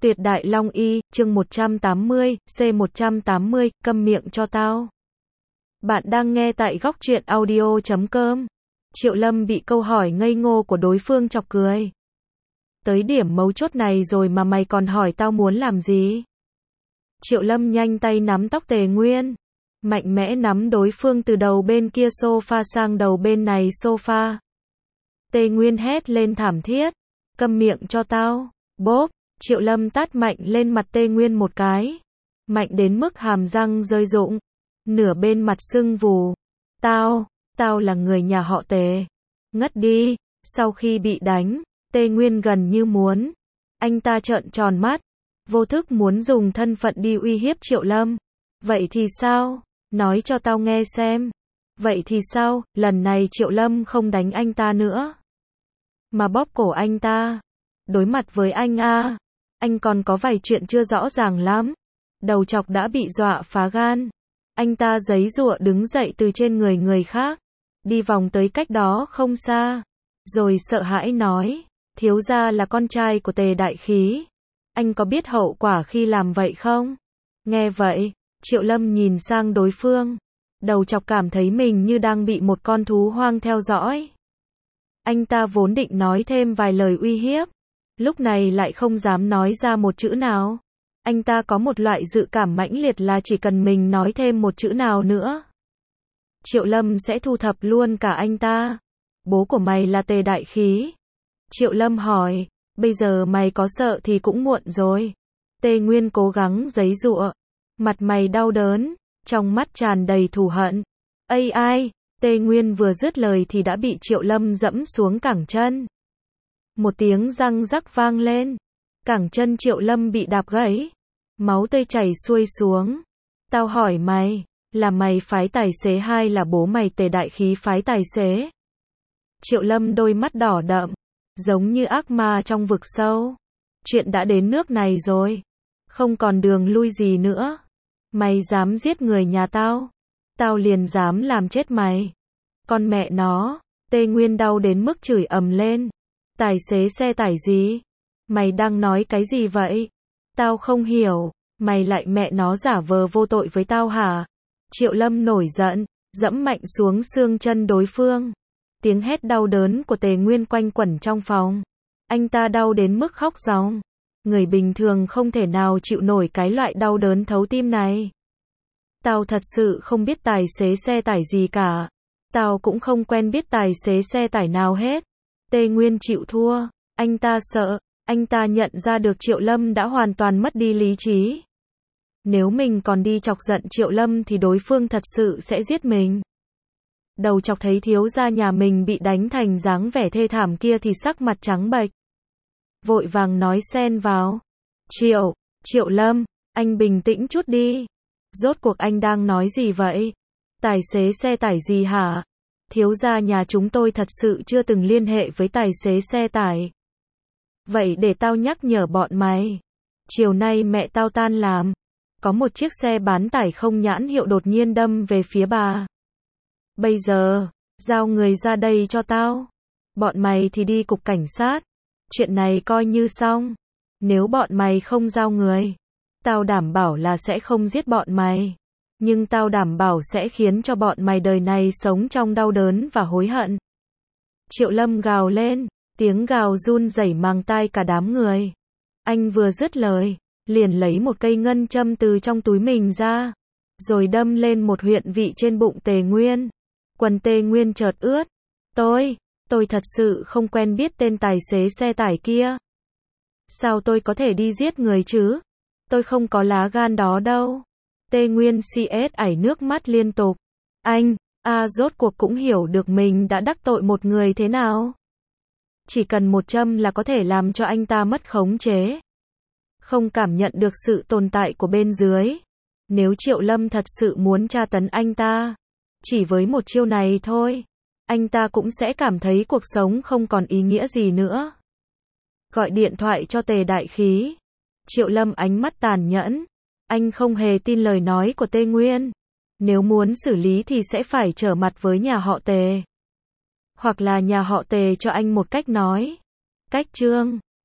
Tuyệt đại long y, chương 180, C180, câm miệng cho tao. Bạn đang nghe tại góc truyện audio.com. Triệu Lâm bị câu hỏi ngây ngô của đối phương chọc cười. Tới điểm mấu chốt này rồi mà mày còn hỏi tao muốn làm gì? Triệu Lâm nhanh tay nắm tóc Tề Nguyên, mạnh mẽ nắm đối phương từ đầu bên kia sofa sang đầu bên này sofa. Tề Nguyên hét lên thảm thiết, câm miệng cho tao. Bốp, Triệu Lâm tát mạnh lên mặt Tề Nguyên một cái, mạnh đến mức hàm răng rơi rụng, nửa bên mặt sưng vù. Tao là người nhà họ Tề. Ngất đi. Sau khi bị đánh, Tề Nguyên gần như muốn. Anh ta trợn tròn mắt, vô thức muốn dùng thân phận đi uy hiếp Triệu Lâm. Vậy thì sao? Nói cho tao nghe xem. Vậy thì sao? Lần này Triệu Lâm không đánh anh ta nữa, mà bóp cổ anh ta. Đối mặt với anh a, anh còn có vài chuyện chưa rõ ràng lắm. Đầu chọc đã bị dọa phá gan. Anh ta giãy giụa đứng dậy từ trên người người khác, đi vòng tới cách đó không xa, rồi sợ hãi nói, thiếu gia là con trai của Tề Đại Khí. Anh có biết hậu quả khi làm vậy không? Nghe vậy, Triệu Lâm nhìn sang đối phương. Đầu chọc cảm thấy mình như đang bị một con thú hoang theo dõi. Anh ta vốn định nói thêm vài lời uy hiếp, lúc này lại không dám nói ra một chữ nào. Anh ta có một loại dự cảm mãnh liệt là chỉ cần mình nói thêm một chữ nào nữa, Triệu Lâm sẽ thu thập luôn cả anh ta. Bố của mày là Tề Đại Khí. Triệu Lâm hỏi, bây giờ mày có sợ thì cũng muộn rồi. Tề Nguyên cố gắng giãy giụa, mặt mày đau đớn, trong mắt tràn đầy thù hận. Ai? Tề Nguyên vừa dứt lời thì đã bị Triệu Lâm dẫm xuống cẳng chân. Một tiếng răng rắc vang lên, cẳng chân Triệu Lâm bị đạp gãy, máu tươi chảy xuôi xuống. Tao hỏi mày, là mày phái tài xế hay là bố mày Tề Đại Khí phái tài xế? Triệu Lâm đôi mắt đỏ đậm, giống như ác ma trong vực sâu. Chuyện đã đến nước này rồi, không còn đường lui gì nữa. Mày dám giết người nhà tao, tao liền dám làm chết mày. Con mẹ nó, Tề Nguyên đau đến mức chửi ầm lên. Tài xế xe tải gì? Mày đang nói cái gì vậy? Tao không hiểu, mày lại mẹ nó giả vờ vô tội với tao hả? Triệu Lâm nổi giận, dẫm mạnh xuống xương chân đối phương. Tiếng hét đau đớn của Tề Nguyên quanh quẩn trong phòng. Anh ta đau đến mức khóc ròng. Người bình thường không thể nào chịu nổi cái loại đau đớn thấu tim này. Tao thật sự không biết tài xế xe tải gì cả. Tao cũng không quen biết tài xế xe tải nào hết. Tề Nguyên chịu thua. Anh ta sợ. Anh ta nhận ra được Triệu Lâm đã hoàn toàn mất đi lý trí. Nếu mình còn đi chọc giận Triệu Lâm thì đối phương thật sự sẽ giết mình. Đầu chọc thấy thiếu gia nhà mình bị đánh thành dáng vẻ thê thảm kia thì sắc mặt trắng bệch, vội vàng nói xen vào. Triệu Lâm, anh bình tĩnh chút đi. Rốt cuộc anh đang nói gì vậy? Tài xế xe tải gì hả? Thiếu gia nhà chúng tôi thật sự chưa từng liên hệ với tài xế xe tải. Vậy để tao nhắc nhở bọn mày. Chiều nay mẹ tao tan làm, có một chiếc xe bán tải không nhãn hiệu đột nhiên đâm về phía bà. Bây giờ, giao người ra đây cho tao. Bọn mày thì đi cục cảnh sát. Chuyện này coi như xong. Nếu bọn mày không giao người, tao đảm bảo là sẽ không giết bọn mày. Nhưng tao đảm bảo sẽ khiến cho bọn mày đời này sống trong đau đớn và hối hận. Triệu Lâm gào lên, tiếng gào run rẩy mang tai cả đám người. Anh vừa dứt lời, liền lấy một cây ngân châm từ trong túi mình ra, rồi đâm lên một huyệt vị trên bụng Tề Nguyên. Quần Tề Nguyên chợt ướt. Tôi thật sự không quen biết tên tài xế xe tải kia. Sao tôi có thể đi giết người chứ? Tôi không có lá gan đó đâu. Tề Nguyên ảy nước mắt liên tục. Anh, rốt cuộc cũng hiểu được mình đã đắc tội một người thế nào. Chỉ cần một châm là có thể làm cho anh ta mất khống chế, không cảm nhận được sự tồn tại của bên dưới. Nếu Triệu Lâm thật sự muốn tra tấn anh ta, chỉ với một chiêu này thôi, anh ta cũng sẽ cảm thấy cuộc sống không còn ý nghĩa gì nữa. Gọi điện thoại cho Tề Đại Khí. Triệu Lâm ánh mắt tàn nhẫn. Anh không hề tin lời nói của Tề Nguyên. Nếu muốn xử lý thì sẽ phải trở mặt với nhà họ Tề. Hoặc là nhà họ Tề cho anh một cách nói. Cách chương.